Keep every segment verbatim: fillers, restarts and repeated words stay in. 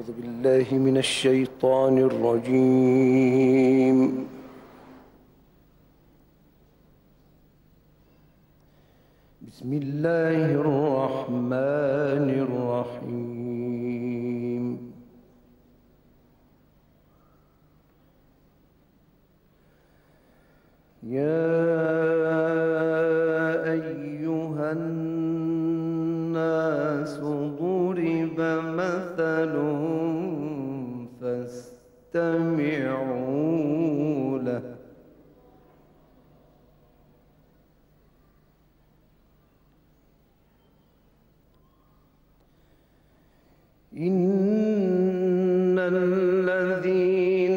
أعوذ بالله من الشيطان الرجيم. بسم الله الرحمن الرحيم. يا أيها الناس ضرب مثل فاستمعوا له. إن الذين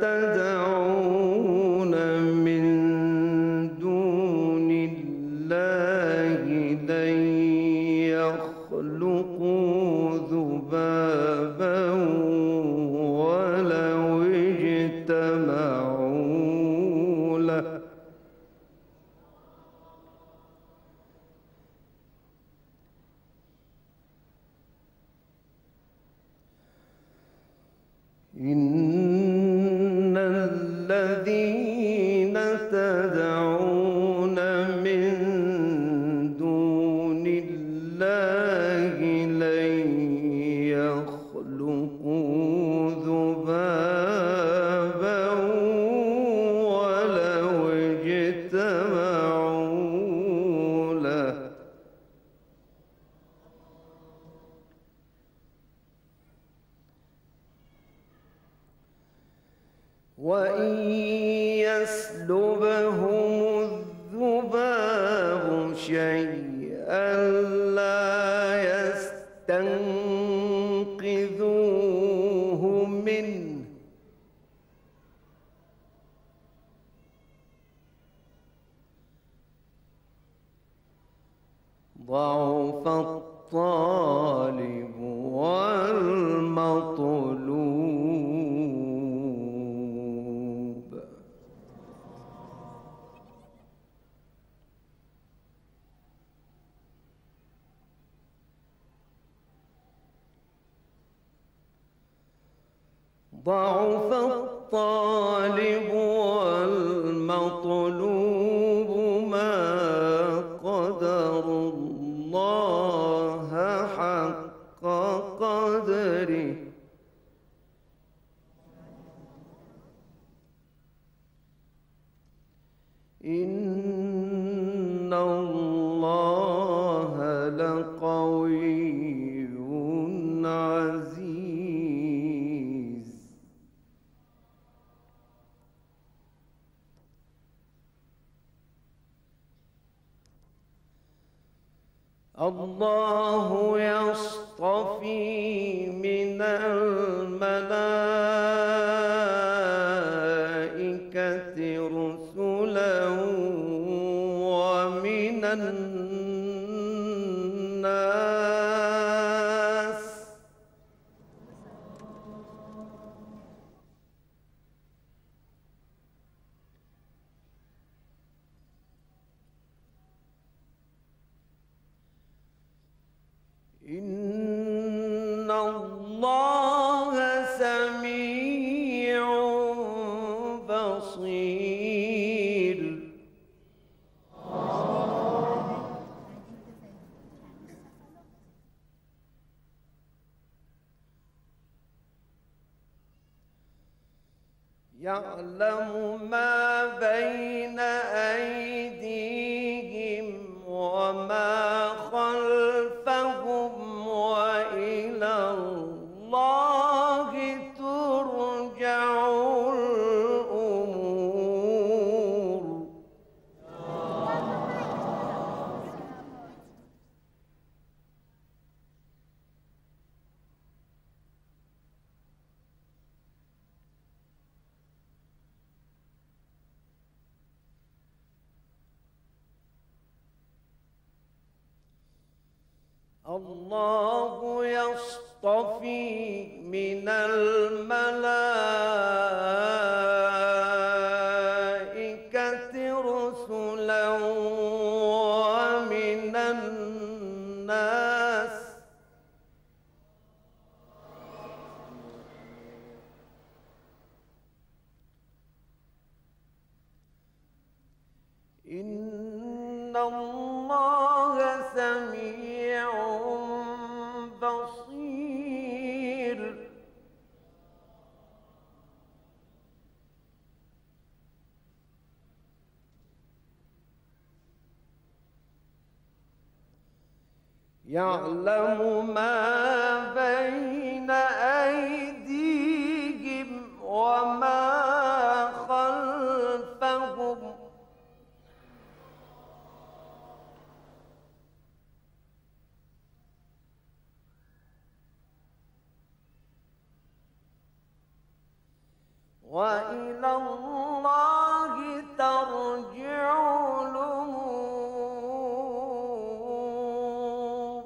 تدعون من دون الله لن يخلقوا ذبابا ولو اجتمعوا له. إن الذين تدعون من دون الله لن يخلقوا ذبابا ولو اجتمعوا له. وإن يسلبهم الذباب شيئا لا يستنقذوه منه. ضعف الطالب والمطلوب. ضعف الطالب والمطلوب ما قدر الله حق قدره. إن الله لقوي عزيز. الله يصطفي من الملائكة رسلا ومن الناس. إن الله سميع بصير. يعلم ما بين أيديهم وما خلفهم وإلى الله ترجع الأمور. الله يصطفي من الملائكة رسلا ومن الناس. يعلم ما بين أيديهم وما خلفهم وإلى الله ترجع الأمور.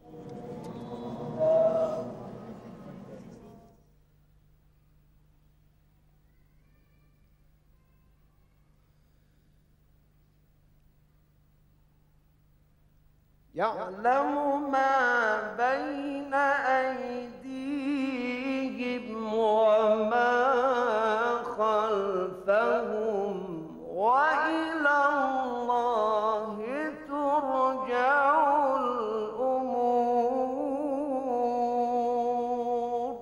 يعلم ما بين أيديهم وما خلفهم وإلى الله ترجع الأمور.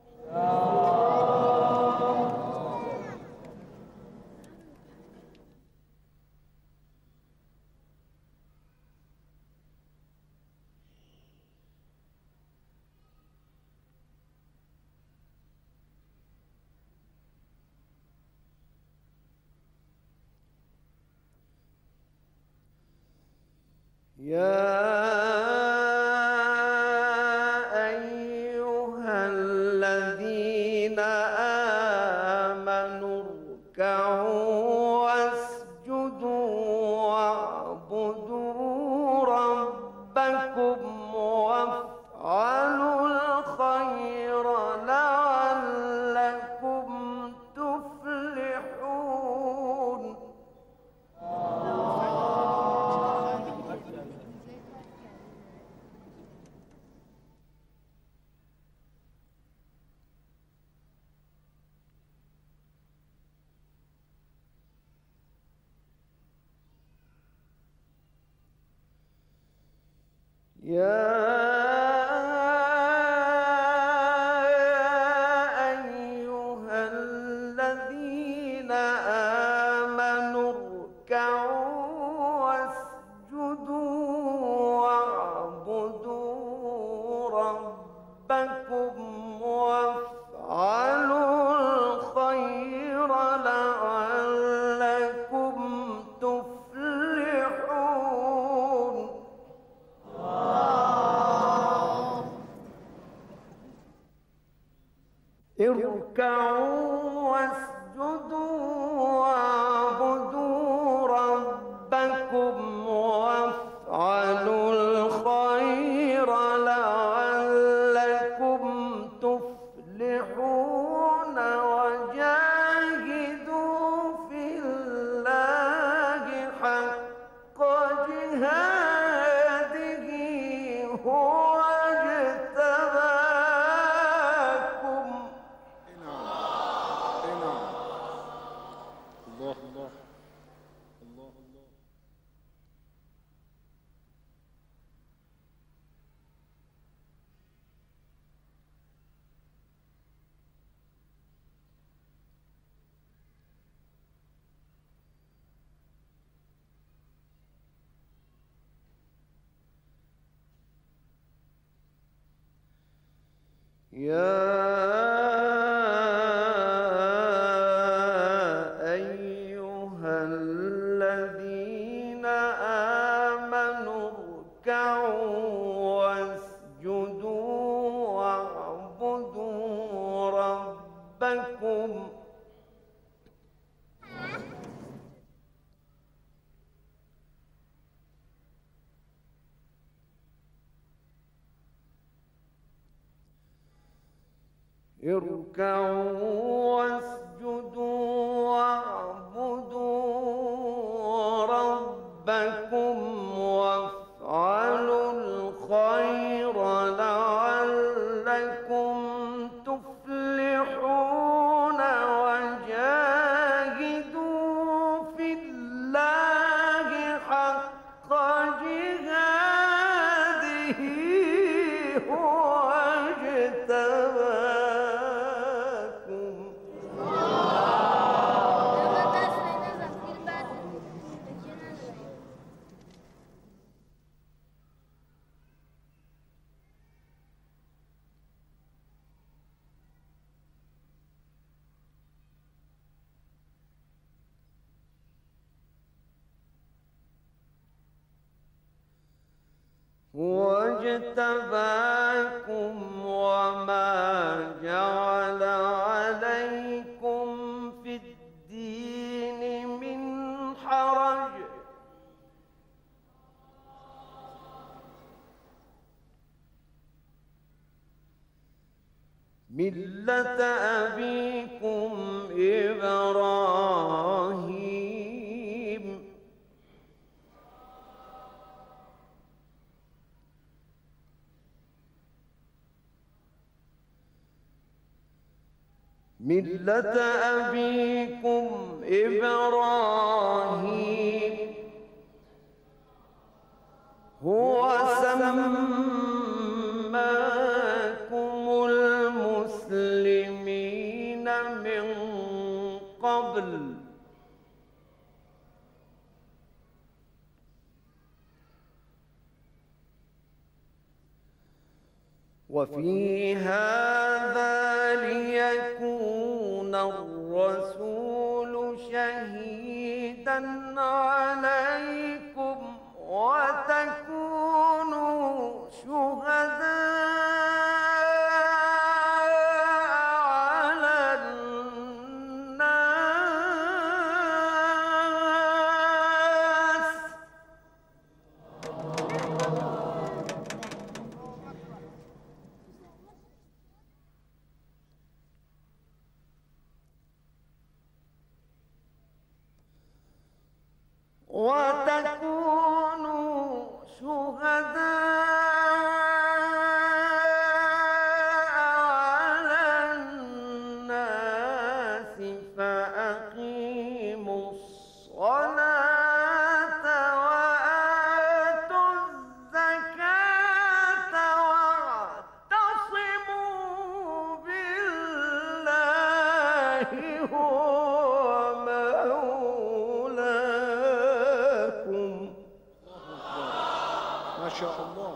يا أيها الذين آمنوا اركعوا واسجدوا واعبدوا ربكم وافعلوا الخير لعلكم تفلحون. يا أيها الذين آمنوا اركعوا واسجدوا واعبدوا ربكم وافعلوا الخير لعلكم تفلحون. اركعوا واسجدوا واعبدوا ربكم وافعلوا الخير لعلكم تفلحون وجاهدوا في الله حق جهاده هو اجتباكم. الله الله الله الله. يا أيها الذين آمنوا اركعوا واسجدوا واعبدوا ربكم اركعوا واسجدوا واعبدوا ربكم وافعلوا الخير لعلكم تفلحون وجاهدوا في الله حق جهاده هو اجتباكم. اجتباكم وما جعل عليكم في الدين من حرج ملة أبيكم إبراهيم ملة أبيكم إبراهيم هو سماكم المسلمين من قبل وفي هذا ليكون الرسول شهيدا عليكم وتكونوا شهداء على الناس وتكونوا شهداء على الناس فأقيموا الصلاة وآتوا الزكاة واعتصموا بالله هو مولاكم. ما شاء الله.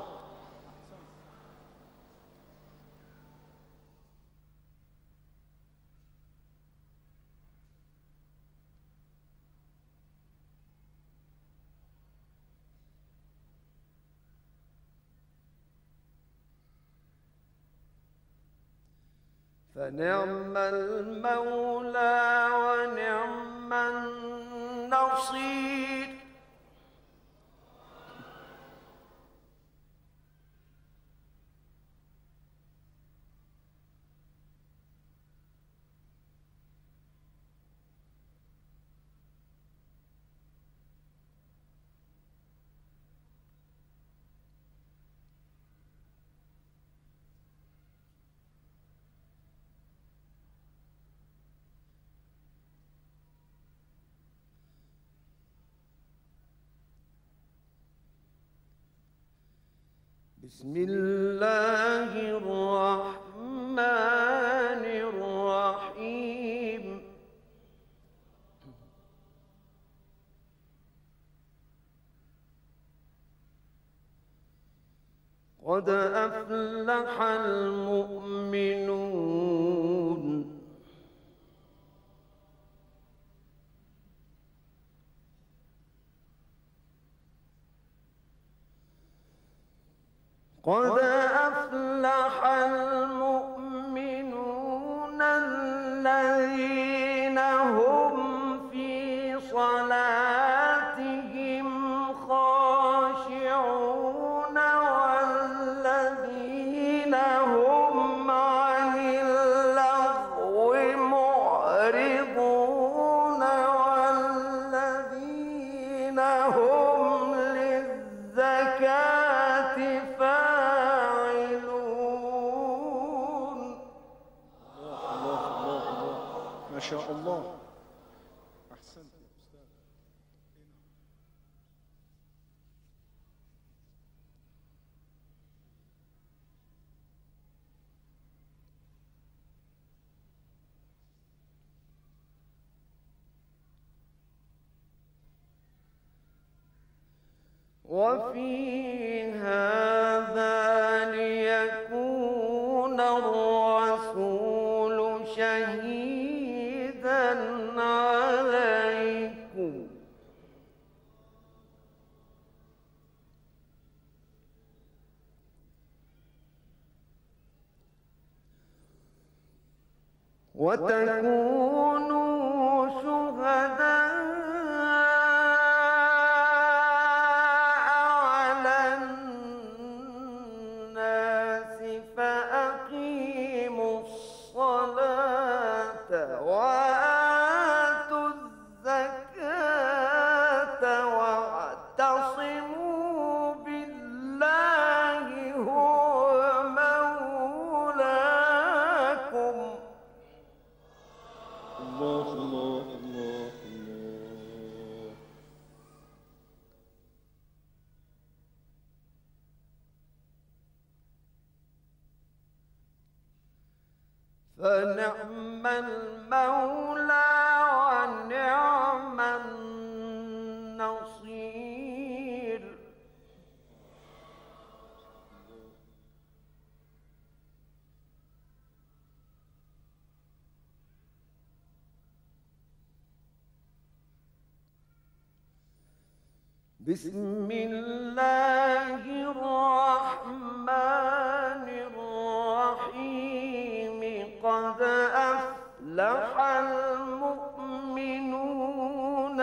فنعم المولى ونعم النصير. بسم الله الرحمن الرحيم. قد أفلح المؤمنون. قد أفلح المؤمنون الذين هم في صلاتهم خاشعون والذين هم عن اللغو معرضون والذين هم للزكاة فاعلون. الله الله الله ما شاء الله. أحسنت يا أستاذ. وفي هذا ليكون الرسول شهيدا عليكم وتكونوا شهداء على الناس فأقيموا الصلاة وآتوا الزكاة واعتصموا بالله هو مولاكم. الله الله الله الله. فنعم المولى ونعم النصير. بسم الله الرحمن الرحيم. قد أفلح المؤمنون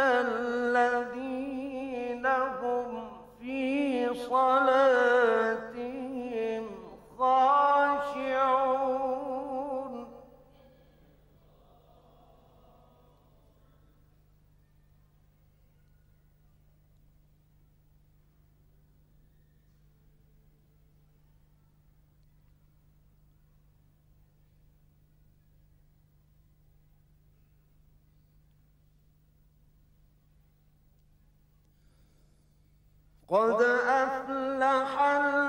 الذين هم في صلاتهم خاشعون. قد أفلح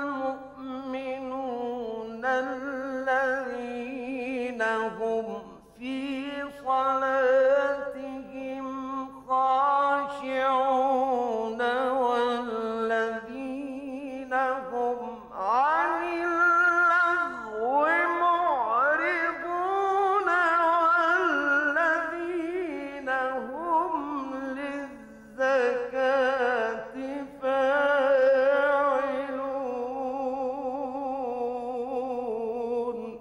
المؤمنون الذين هم في صلاتهم خاشعون والذين هم عن اللغو معرضون والذين هم للزكاة فاعلون.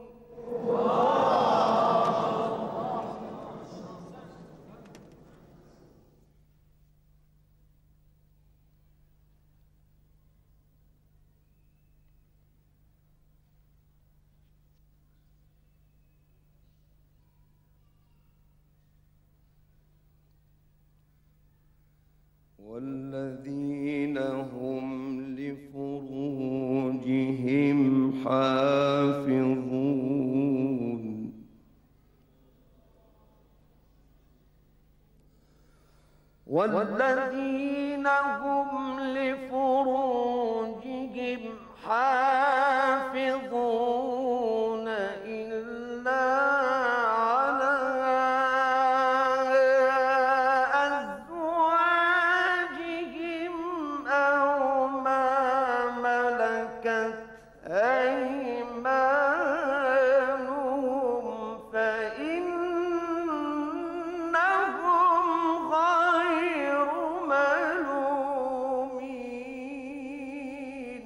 والذين هم لفروجهم حافظون. والذين هم لفروجهم حافظون إلا على أزواجهم أو ما ملكت أيمانهم فإنهم غير ملومين.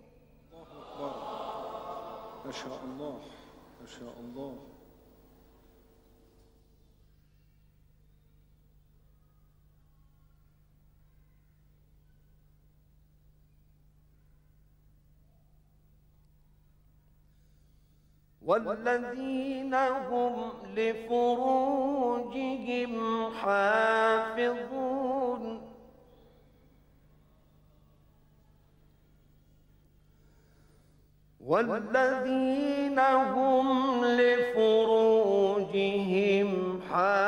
ما شاء الله ما شاء الله. والذين هم لفروجهم حافظون. والذين هم لفروجهم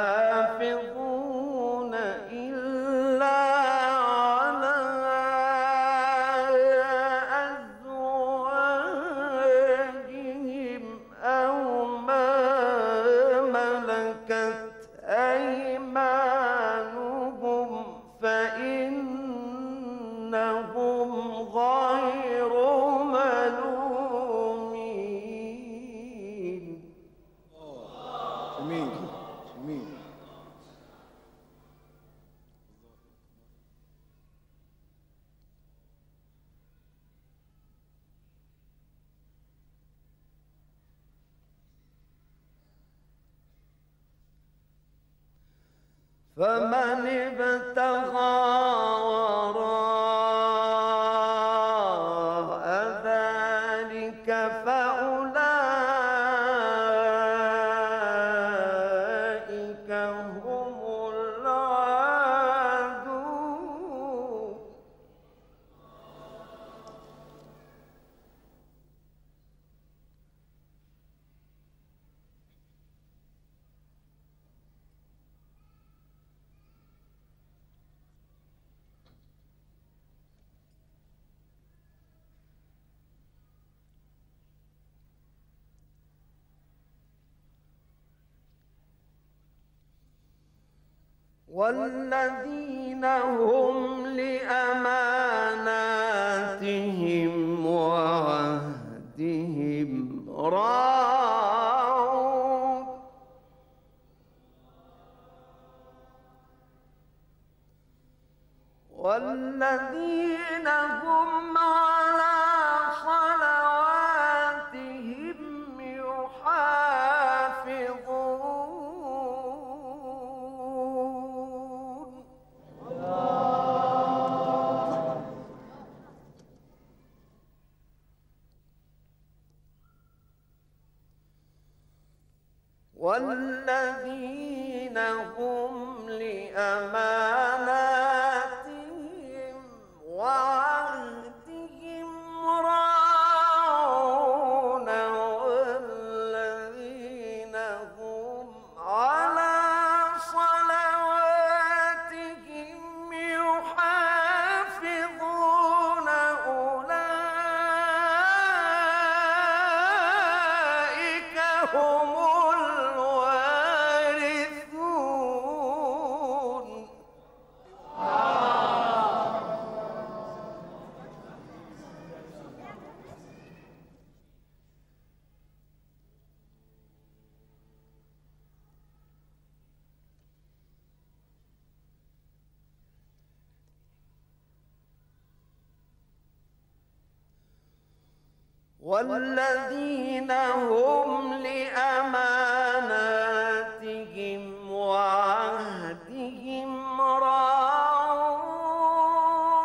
حافظون إلا على أزواجهم أو ما ملكت أيمانهم فإنهم غير ملومين. جميل جميل. فمن ابتغى وراء ذلك فأولئك هم العادون. والذين هم لأماناتهم وعهدهم راعون. والذين هم على صلواتهم يحافظون. والذين هم لأماناتهم وعهدهم راعون. والذين هم على صلواتهم يحافظون. أولئك هم الوارثون. والذين هم لأماناتهم وعهدهم راعون.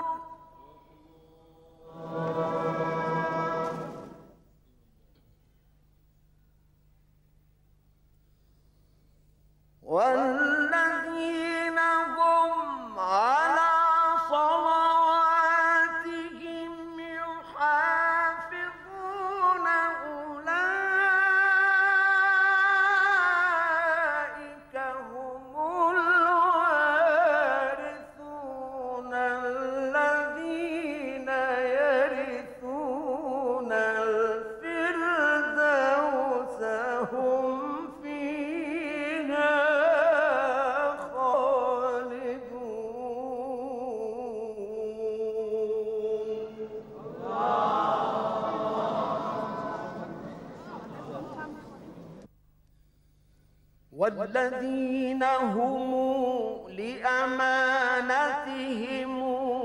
والذين هم على صلواتهم يحافظون. أولئك هم الوارثون الذين يرثون الفردوس هم فيها والذين هم لأمانتهم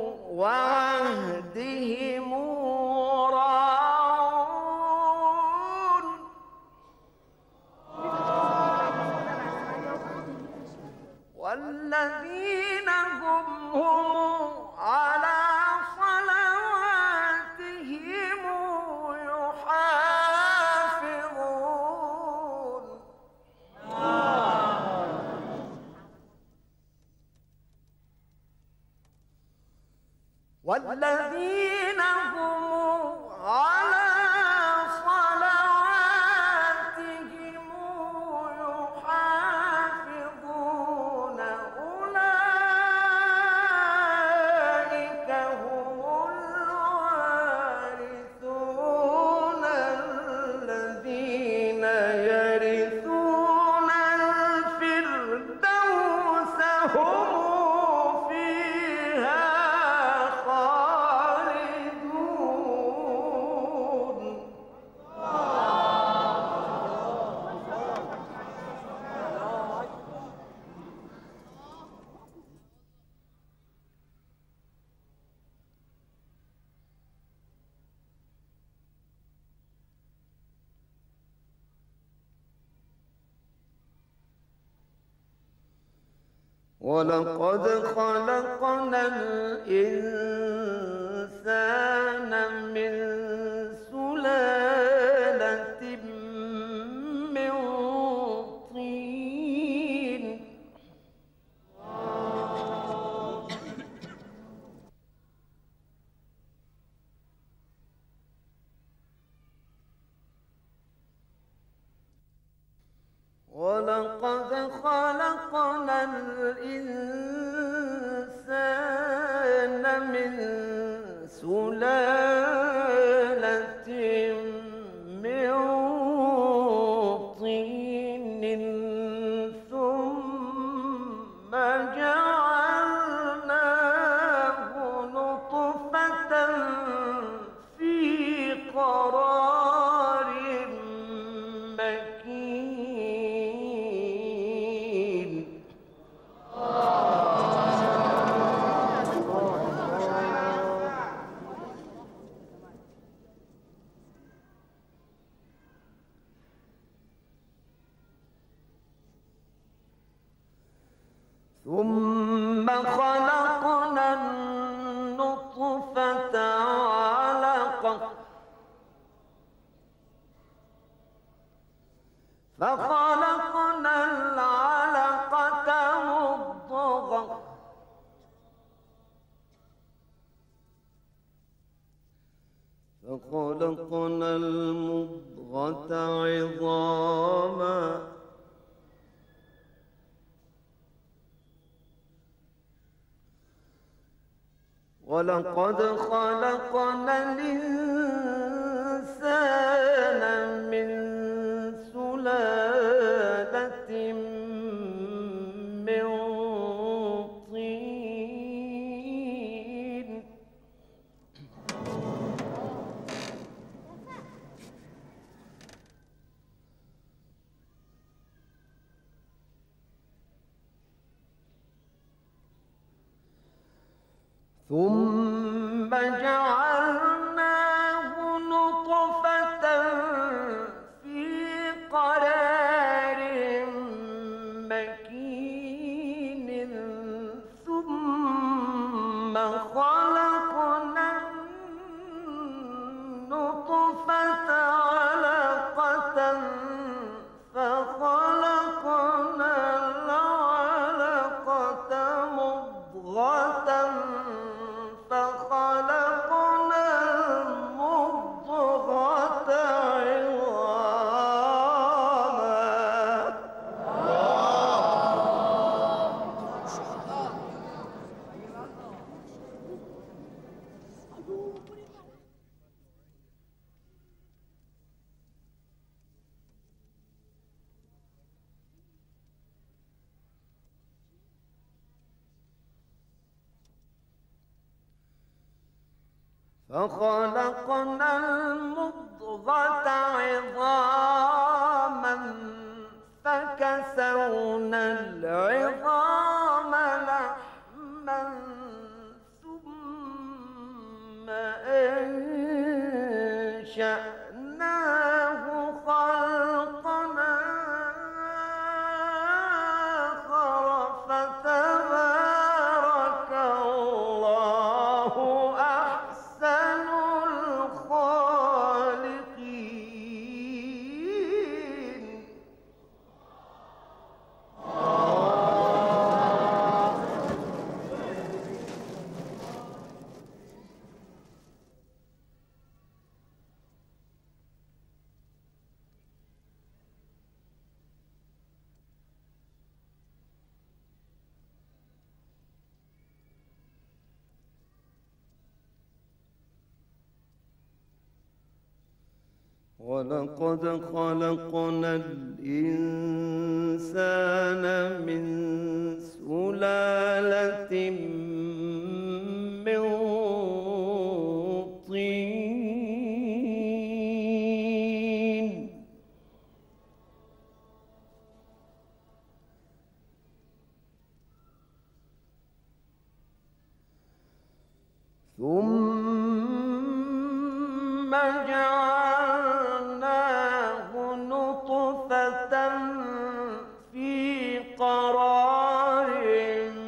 وعهدهم راعون. والذين هم على صلواتهم يحافظون. والذين هم على صلواتهم يحافظون. أولئك هم الوارثون الذين يرثون الفردوس هم فيها خالدون. ولقد خلقنا الإنسان من سلالة من طين ولقد خلقنا الإنسان من سلالة من طين ثم جعلناه نطفة في قرار مكين ثم خلقنا النطفة علقة فخلقنا العلقة مضغة فخلقنا المضغة عظاما ولقد خلقنا الإنسان من سلالة من طين ثم جعلناه نطفة في قرار مكين ثم خلقنا النطفة علقة فخلقنا العلقة مضغة فخلقنا المضغة فخلقنا المضغة عظاما فكسونا العظام لحما ثم أنشأناه خلقنا آخر فتبارك الله أحسن الخالقين ولقد خلقنا الإنسان من سلالة من طين ثم جعلناه نطفة في قرار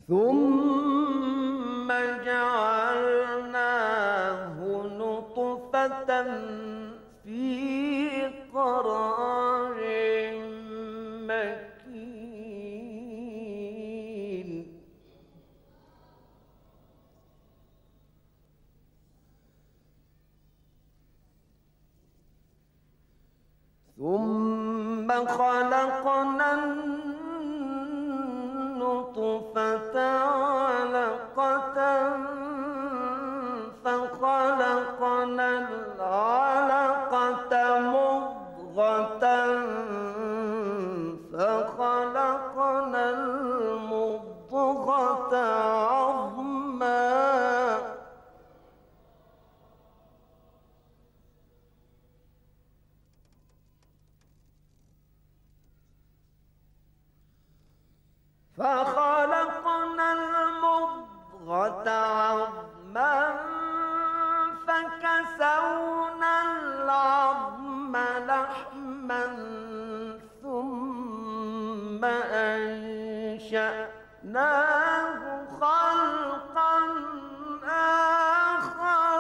ثم جعلناه نطفة في قرار مكين ثم خلقنا النطفة علقة فخلقنا العلقة مضغة فخلقنا المضغة عظما فخلقنا المضغة عظما فكسونا العظم لحما ثم أنشأناه خلقا آخر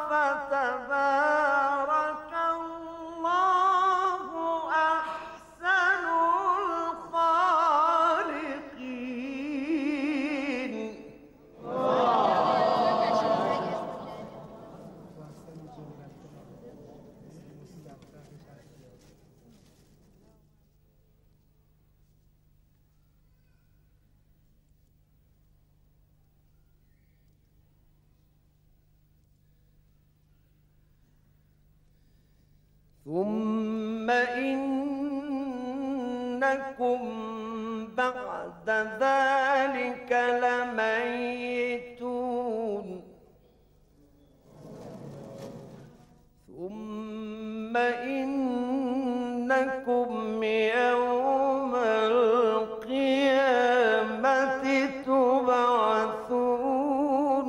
فتبارك الله أحسن الخالقين. ثم إنكم بعد ذلك لميتون ثم إنكم يوم القيامة تبعثون.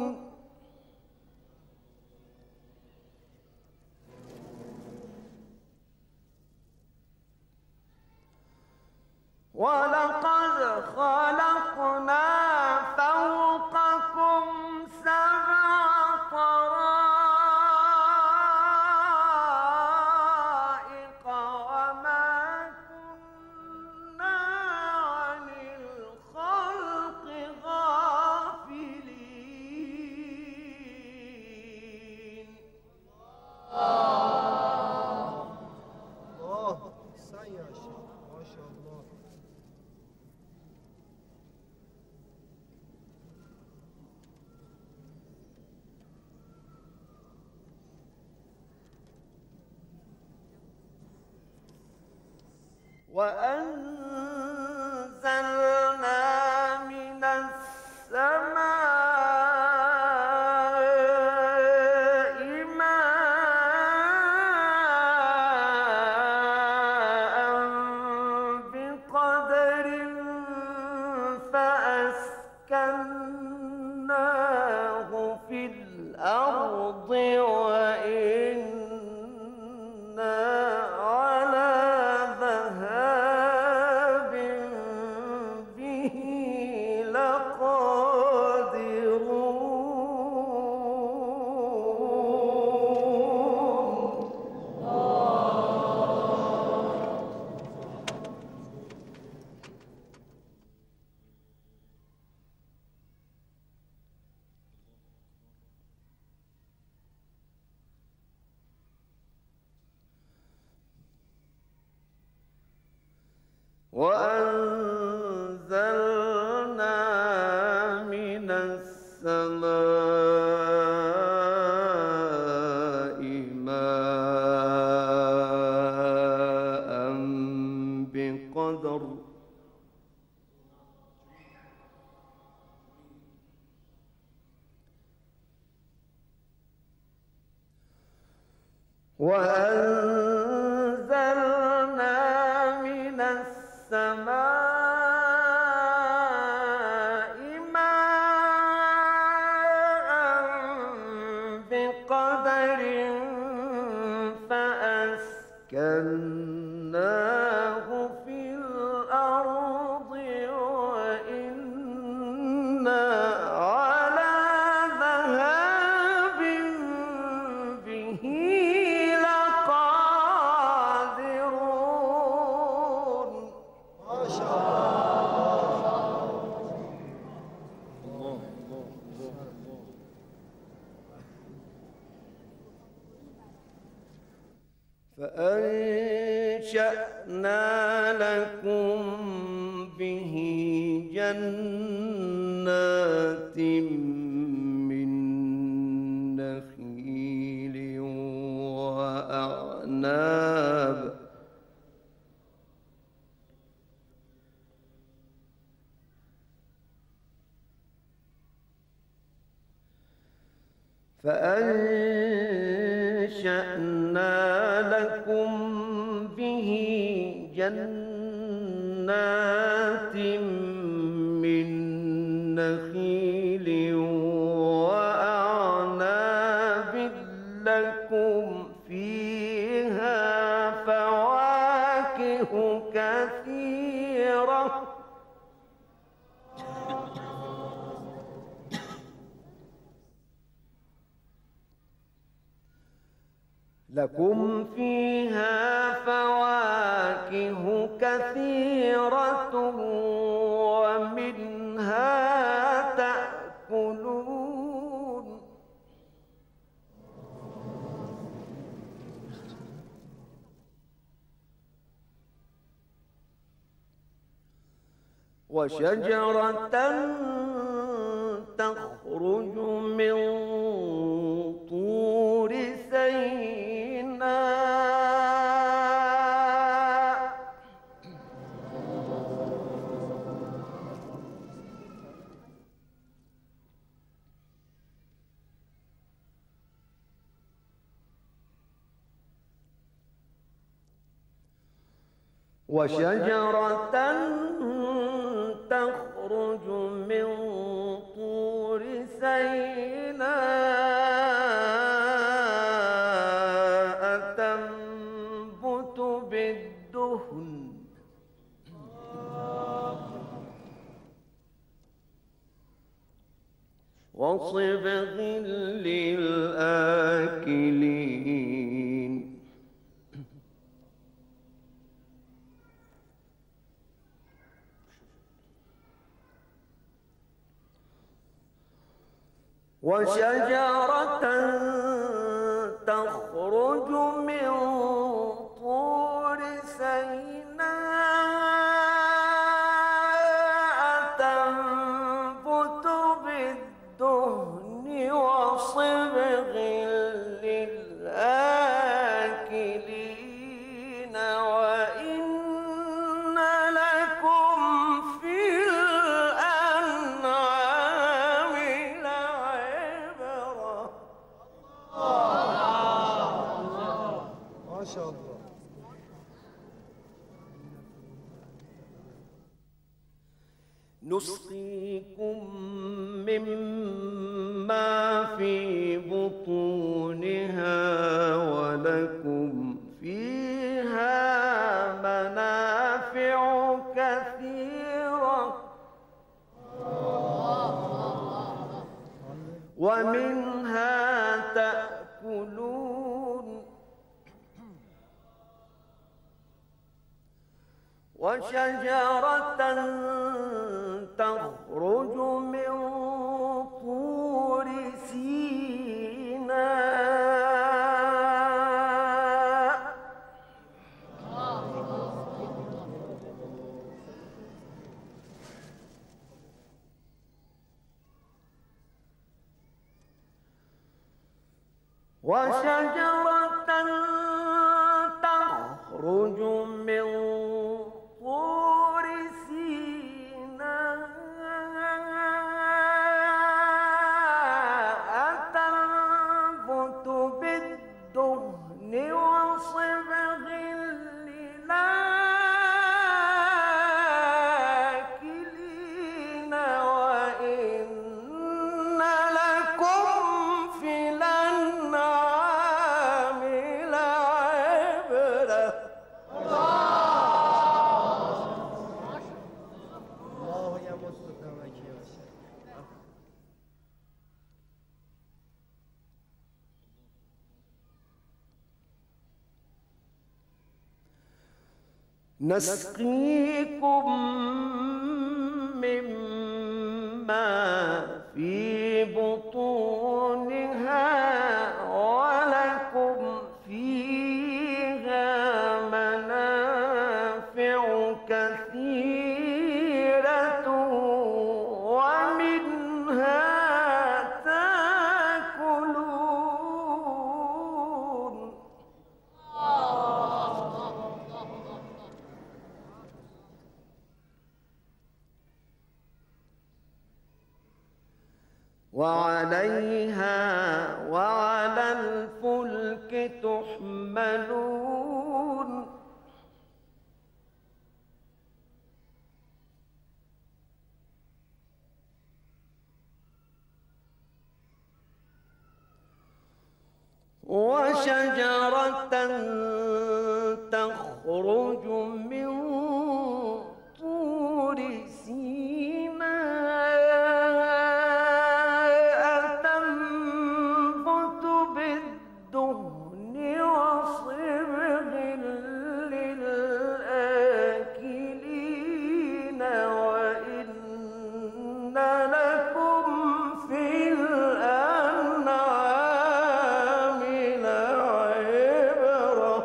ولقد خلقنا فوقكم سبع طرائق وما كنا عن الخلق غافلين. الله صحيح يا شيخ ما شاء الله. وأنزلنا من السماء ماء بقدر فأسكناه في الأرض وإنا على ذهاب به لقادرون. وأنزلنا من السماء ماء بقدر وأنزلنا من السماء ماء بقدر فأسكناه في الأرض وإنا فأنشأنا لكم به جنات من نخيل وأعناب فأنشأنا لكم به جنات من نخيل وأعناب لكم فيها فواكه كثيرة لكم فيها فواكه كثيرة ومنها تأكلون وشجرة تخرج من طور سيناء وشجرة تخرج من طور سيناء تنبت بالدهن وصبغ للآكلين وشجرة تخرج من طور سيناء تنبت بالدهن وصبغ للآكلين وإن لكم في الأنعام لعبرة ما شاء الله. نسقيكم مما في بطونها ولكم فيها منافع كثيرة ومنها تأكلون وشجرة تخرج من طور سيناء وشجرة تخرج من طور سيناء تنبت بالدهن وصبغ للآكلين وإن لكم في الأنعام لعبرة الله يمد قدامك يا شيخ. نسقيكم مما في بطونها ولكم فيها تحملون وشجرة تخرج من طور سيناء تنبت بالدهن وصبغ للآكلين وإن لكم في الأنعام لعبرة.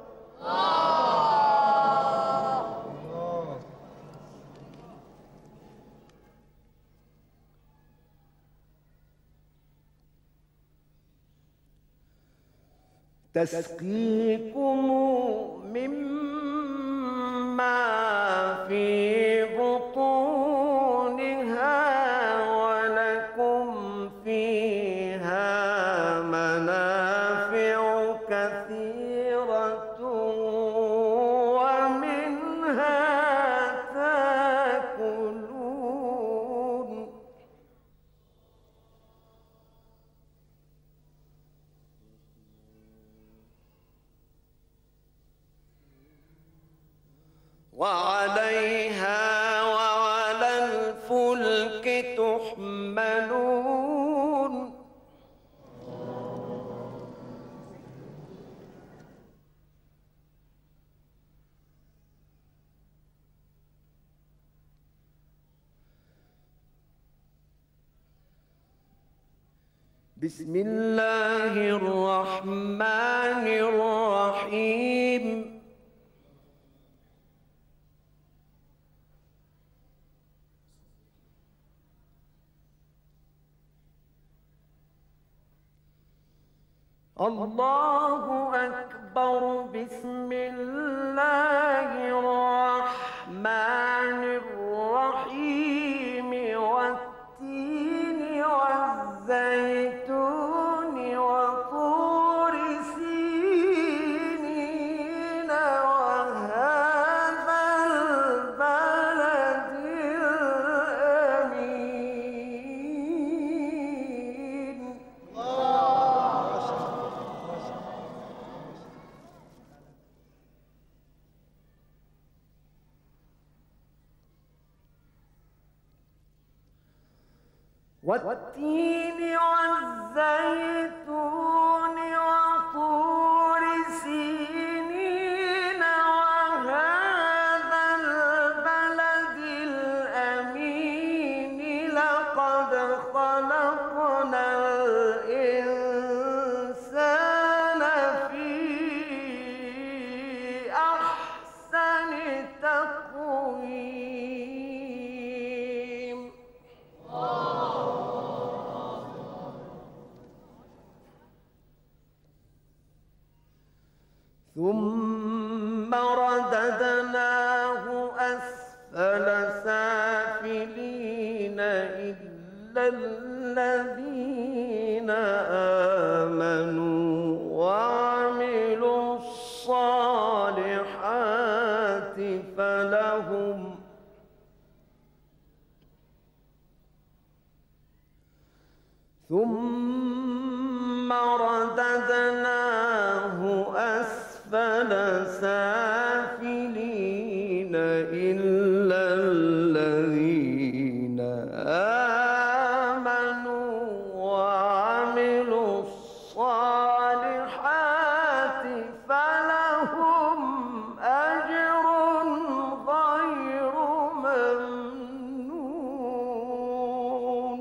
تسقيكم مما في بطونها ولكم فيها منافع كثيرة ومنها تاكلون. وعليها وعلى الفلك تحملون. بسم الله الرحمن الرحيم. الله أكبر. بسم الله الرحمن الرحيم. والتين والزيتون وطور سينين وهذا البلد الأمين. والتين والزيتون وطور سينين وهذا البلد الأمين. لقد خلقنا الإنسان في أحسن تقويم. ثم رددناه أسفل سافلين إلا الذين آمنوا وعملوا الصالحات فلهم ثم رددناه أسفل سافلين إلا الذين آمنوا وعملوا الصالحات فلهم أجر غير ممنون.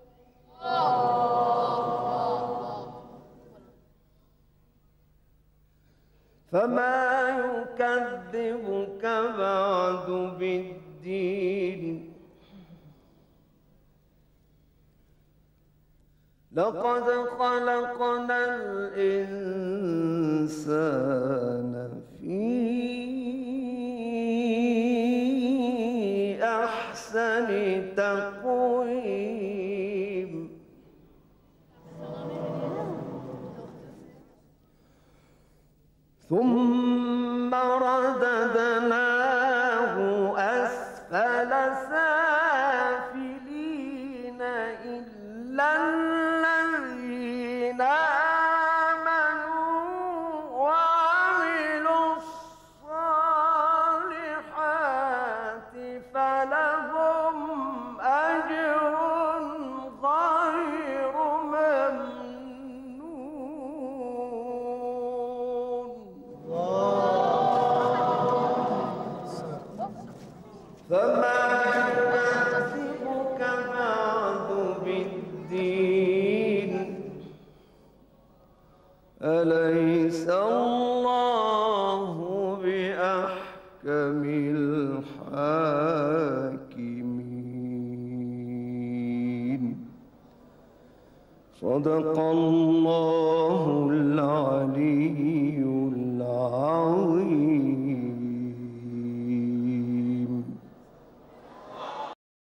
فما يكذبك بعد بالدين. لقد خلقنا الإنسان في أحسن تقويم. ثم رددناه أسفل سافلين إلا الذين آمنوا وعملوا الصالحات فلهم أجر غير ممنون. فما يكذبك بعد بالدين أليس الله بأحكم الحاكمين. صدق الله